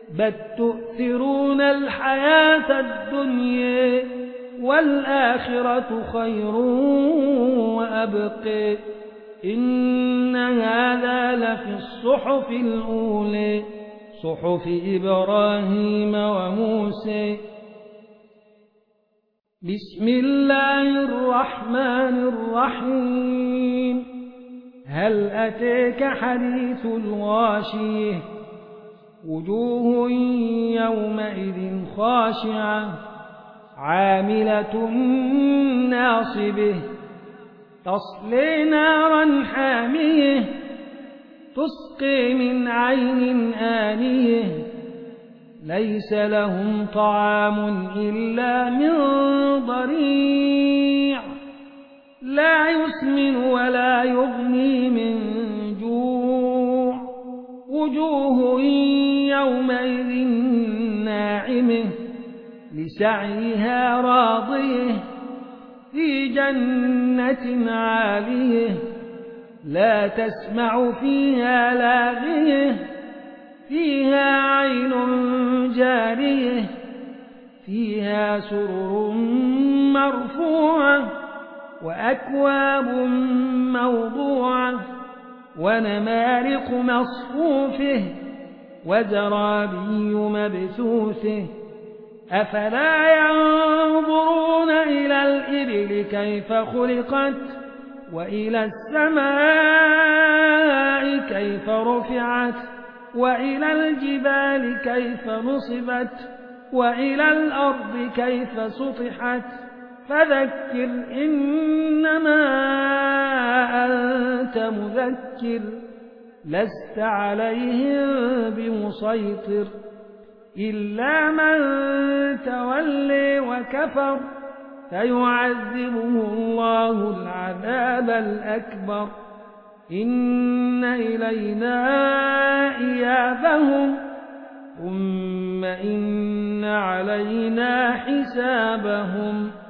بل تؤثرون الحياة الدنيا والآخرة خير وأبقى إن هذا لفي الصحف الأولى صحف إبراهيم وموسى. بسم الله الرحمن الرحيم. هل أتاك حديث الغاشية وجوه يومئذ خاشعة عاملة ناصبة تصلي نارا حامية تسقي من عين آنية ليس لهم طعام إلا من ضريع لا يسمن ولا يغني من جوع وجوه يومئذ ناعمة لسعيها راضية في جنة عالية لا تسمع فيها لاغية فيها عين جارية فيها سرر مرفوعة وأكواب موضوعة ونمارق مصفوفة وزرابي مبثوثة أفلا ينظرون إلى الإبل كيف خلقت وإلى السماء كيف رفعت وإلى الجبال كيف نصبت وإلى الأرض كيف سطحت فذكر إنما أنت مذكر لست عليهم بمسيطر إلا من تولي وكفر فيعذبه الله العذاب الأكبر إن إلينا إيابهم ثم إن علينا حسابهم